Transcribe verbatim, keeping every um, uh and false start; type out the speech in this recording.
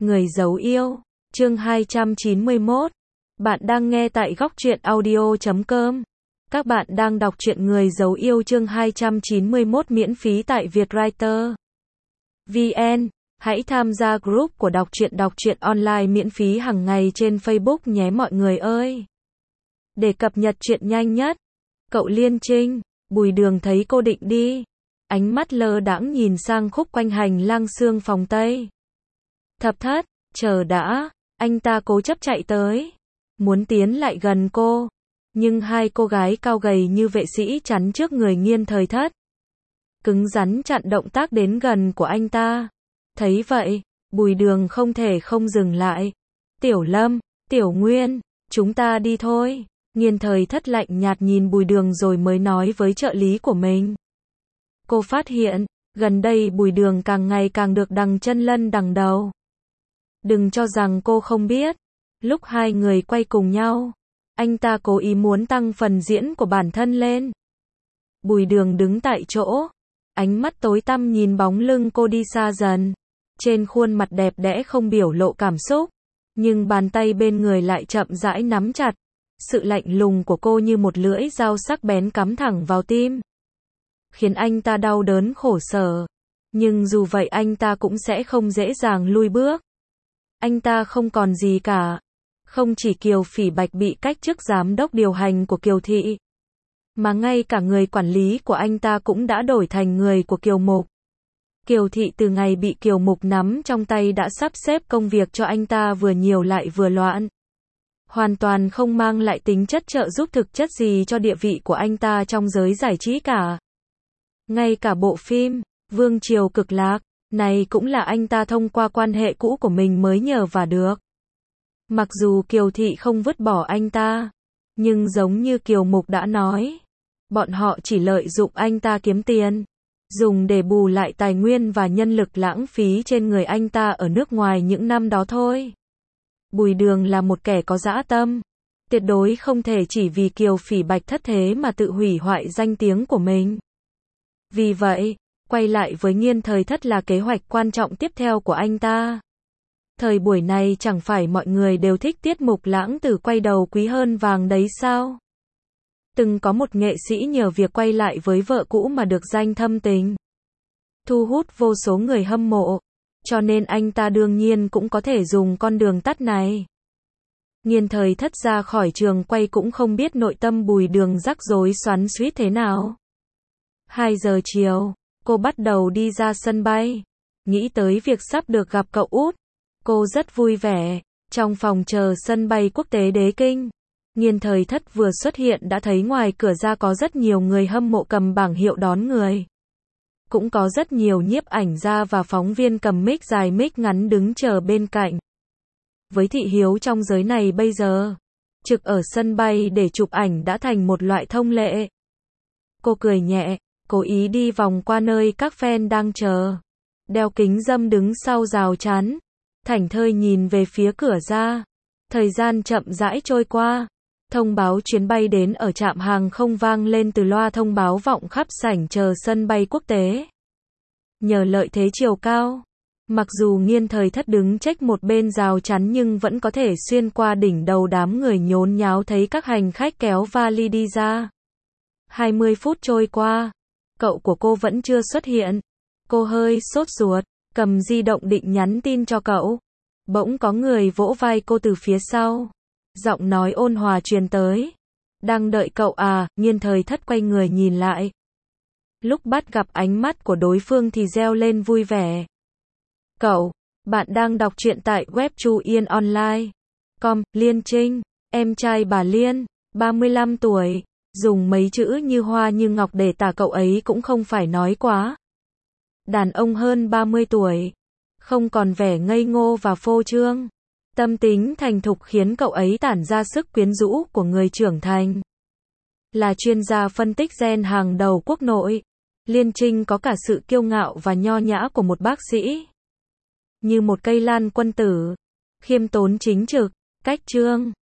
Người giấu yêu, chương hai trăm chín mươi mốt. Bạn đang nghe tại góc truyện audio chấm com. Các bạn đang đọc truyện Người giấu yêu chương hai trăm chín mươi mốt miễn phí tại Vietwriter vê en. Hãy tham gia group của đọc truyện đọc truyện online miễn phí hàng ngày trên Facebook nhé mọi người ơi. Để cập nhật truyện nhanh nhất. Cậu Liên Trinh, Bùi Đường thấy cô định đi. Ánh mắt lơ đãng nhìn sang khúc quanh hành lang xương phòng Tây. Thập Thất, chờ đã, anh ta cố chấp chạy tới. Muốn tiến lại gần cô. Nhưng hai cô gái cao gầy như vệ sĩ chắn trước người Nghiên Thời Thất. Cứng rắn chặn động tác đến gần của anh ta. Thấy vậy, Bùi Đường không thể không dừng lại. Tiểu Lâm, Tiểu Nguyên, chúng ta đi thôi. Nghiên Thời Thất lạnh nhạt nhìn Bùi Đường rồi mới nói với trợ lý của mình. Cô phát hiện, gần đây Bùi Đường càng ngày càng được đằng chân lân đằng đầu. Đừng cho rằng cô không biết. Lúc hai người quay cùng nhau, anh ta cố ý muốn tăng phần diễn của bản thân lên. Bùi Đường đứng tại chỗ, ánh mắt tối tăm nhìn bóng lưng cô đi xa dần. Trên khuôn mặt đẹp đẽ không biểu lộ cảm xúc, nhưng bàn tay bên người lại chậm rãi nắm chặt. Sự lạnh lùng của cô như một lưỡi dao sắc bén cắm thẳng vào tim, khiến anh ta đau đớn khổ sở. Nhưng dù vậy anh ta cũng sẽ không dễ dàng lui bước. Anh ta không còn gì cả. Không chỉ Kiều Phỉ Bạch bị cách chức giám đốc điều hành của Kiều Thị, mà ngay cả người quản lý của anh ta cũng đã đổi thành người của Kiều Mục. Kiều Thị từ ngày bị Kiều Mục nắm trong tay đã sắp xếp công việc cho anh ta vừa nhiều lại vừa loạn. Hoàn toàn không mang lại tính chất trợ giúp thực chất gì cho địa vị của anh ta trong giới giải trí cả. Ngay cả bộ phim Vương Triều Cực Lạc này cũng là anh ta thông qua quan hệ cũ của mình mới nhờ và được. Mặc dù Kiều Thị không vứt bỏ anh ta, nhưng giống như Kiều Mục đã nói, bọn họ chỉ lợi dụng anh ta kiếm tiền, dùng để bù lại tài nguyên và nhân lực lãng phí trên người anh ta ở nước ngoài những năm đó thôi. Bùi Đường là một kẻ có dã tâm, tuyệt đối không thể chỉ vì Kiều Phỉ Bạch thất thế mà tự hủy hoại danh tiếng của mình. Vì vậy, quay lại với Nghiên Thời Thất là kế hoạch quan trọng tiếp theo của anh ta. Thời buổi này chẳng phải mọi người đều thích tiết mục lãng tử quay đầu quý hơn vàng đấy sao? Từng có một nghệ sĩ nhờ việc quay lại với vợ cũ mà được danh thâm tình, thu hút vô số người hâm mộ, cho nên anh ta đương nhiên cũng có thể dùng con đường tắt này. Nghiên Thời Thất ra khỏi trường quay cũng không biết nội tâm Bùi Đường rắc rối xoắn xuýt thế nào. hai giờ chiều, cô bắt đầu đi ra sân bay. Nghĩ tới việc sắp được gặp cậu út, cô rất vui vẻ. Trong phòng chờ sân bay quốc tế Đế Kinh, Nghiên Thời Thất vừa xuất hiện đã thấy ngoài cửa ra có rất nhiều người hâm mộ cầm bảng hiệu đón người. Cũng có rất nhiều nhiếp ảnh gia và phóng viên cầm mic dài mic ngắn đứng chờ bên cạnh. Với thị hiếu trong giới này bây giờ, trực ở sân bay để chụp ảnh đã thành một loại thông lệ. Cô cười nhẹ, cố ý đi vòng qua nơi các fan đang chờ. Đeo kính râm đứng sau rào chắn, thảnh thơi nhìn về phía cửa ra. Thời gian chậm rãi trôi qua. Thông báo chuyến bay đến ở trạm hàng không vang lên từ loa thông báo vọng khắp sảnh chờ sân bay quốc tế. Nhờ lợi thế chiều cao, mặc dù Nghiên Thời Thất đứng chếch một bên rào chắn nhưng vẫn có thể xuyên qua đỉnh đầu đám người nhốn nháo thấy các hành khách kéo vali đi ra. hai mươi phút trôi qua, cậu của cô vẫn chưa xuất hiện. Cô hơi sốt ruột, cầm di động định nhắn tin cho cậu. Bỗng có người vỗ vai cô từ phía sau. Giọng nói ôn hòa truyền tới. Đang đợi cậu à? Nghiên Thời Thất quay người nhìn lại. Lúc bắt gặp ánh mắt của đối phương thì reo lên vui vẻ. Cậu, bạn đang đọc truyện tại web Chu Yên Online chấm com. Liên Trinh, em trai bà Liên, ba mươi lăm tuổi. Dùng mấy chữ như hoa như ngọc để tả cậu ấy cũng không phải nói quá. Đàn ông hơn ba mươi tuổi, không còn vẻ ngây ngô và phô trương. Tâm tính thành thục khiến cậu ấy tản ra sức quyến rũ của người trưởng thành. Là chuyên gia phân tích gen hàng đầu quốc nội, Liên Trinh có cả sự kiêu ngạo và nho nhã của một bác sĩ. Như một cây lan quân tử, khiêm tốn chính trực, cách chương,